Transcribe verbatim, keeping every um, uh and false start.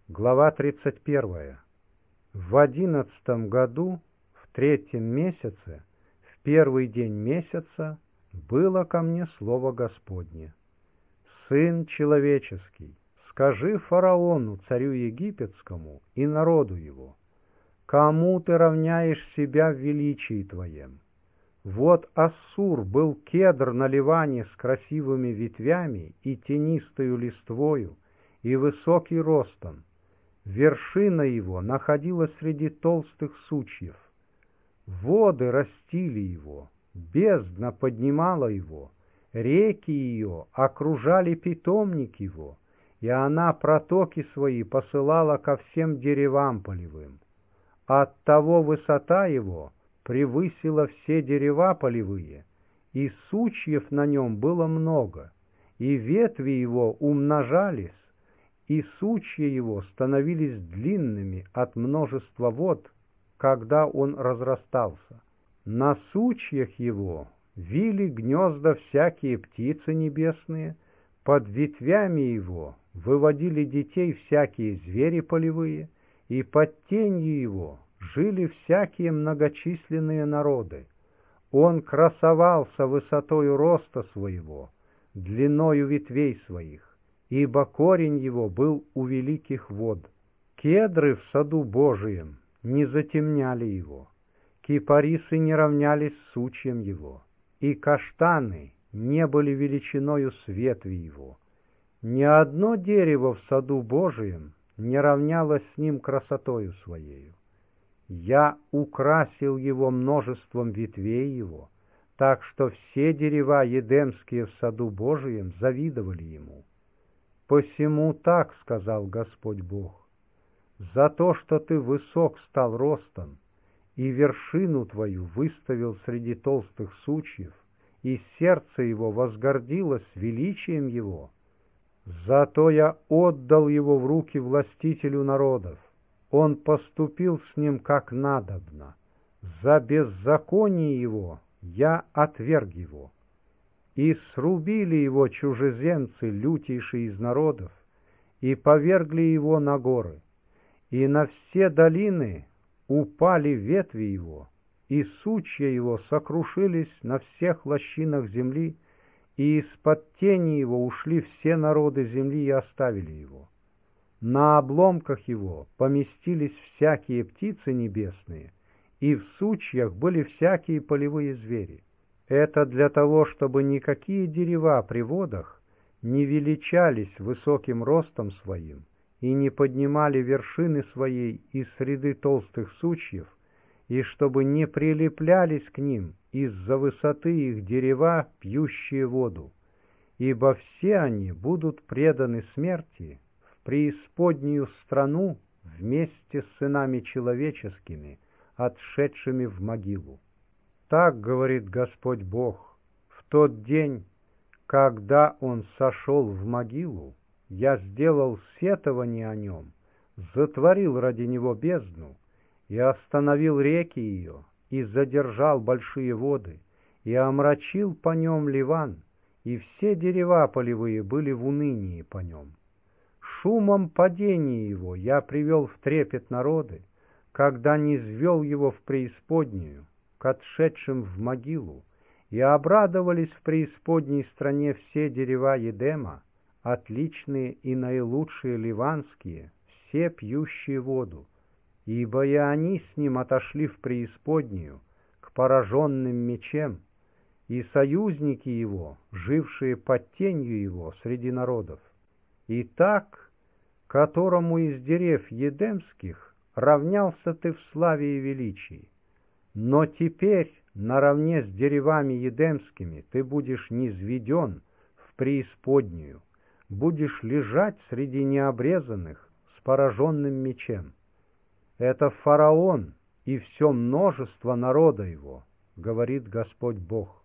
Глава тридцать первая. В одиннадцатом году, в третьем месяце, в первый день месяца, было ко мне слово Господне: «Сын человеческий, скажи фараону, царю египетскому, и народу его: кому ты равняешь себя в величии твоем? Вот Ассур был кедр на Ливане с красивыми ветвями и тенистою листвою, и высокий ростом. Вершина его находилась среди толстых сучьев. Воды растили его, бездна поднимала его, реки ее окружали питомник его, и она протоки свои посылала ко всем деревам полевым. Оттого высота его превысила все дерева полевые, и сучьев на нем было много, и ветви его умножались, и сучья его становились длинными от множества вод, когда он разрастался. На сучьях его вили гнезда всякие птицы небесные, под ветвями его выводили детей всякие звери полевые, и под тенью его жили всякие многочисленные народы. Он красовался высотою роста своего, длиною ветвей своих, ибо корень его был у великих вод. Кедры в саду Божием не затемняли его, кипарисы не равнялись сучьям его, и каштаны не были величиною с ветви его. Ни одно дерево в саду Божием не равнялось с ним красотою своею. Я украсил его множеством ветвей его, так что все дерева едемские в саду Божием завидовали ему. Посему так сказал Господь Бог: за то, что ты высок стал ростом, и вершину твою выставил среди толстых сучьев, и сердце его возгордилось величием его, зато я отдал его в руки властителю народов. Он поступил с ним как надобно. За беззаконие его я отверг его. И срубили его чужеземцы, лютейшие из народов, и повергли его на горы, и на все долины упали ветви его, и сучья его сокрушились на всех лощинах земли, и из-под тени его ушли все народы земли и оставили его. На обломках его поместились всякие птицы небесные, и в сучьях были всякие полевые звери. Это для того, чтобы никакие дерева при водах не величались высоким ростом своим и не поднимали вершины своей из среды толстых сучьев, и чтобы не прилеплялись к ним из-за высоты их дерева, пьющие воду, ибо все они будут преданы смерти в преисподнюю страну вместе с сынами человеческими, отшедшими в могилу. Так говорит Господь Бог: в тот день, когда он сошел в могилу, я сделал сетование о нем, затворил ради него бездну, и остановил реки ее, и задержал большие воды, и омрачил по нем Ливан, и все дерева полевые были в унынии по нем. Шумом падения его я привел в трепет народы, когда низвел его в преисподнюю, к отшедшим в могилу, и обрадовались в преисподней стране все дерева Едема, отличные и наилучшие ливанские, все пьющие воду, ибо и они с ним отошли в преисподнюю, к пораженным мечем, и союзники его, жившие под тенью его среди народов. И так, которому из дерев едемских равнялся ты в славе и величии. Но теперь наравне с деревами едемскими ты будешь низведен в преисподнюю, будешь лежать среди необрезанных с пораженным мечем. Это фараон и все множество народа его, говорит Господь Бог.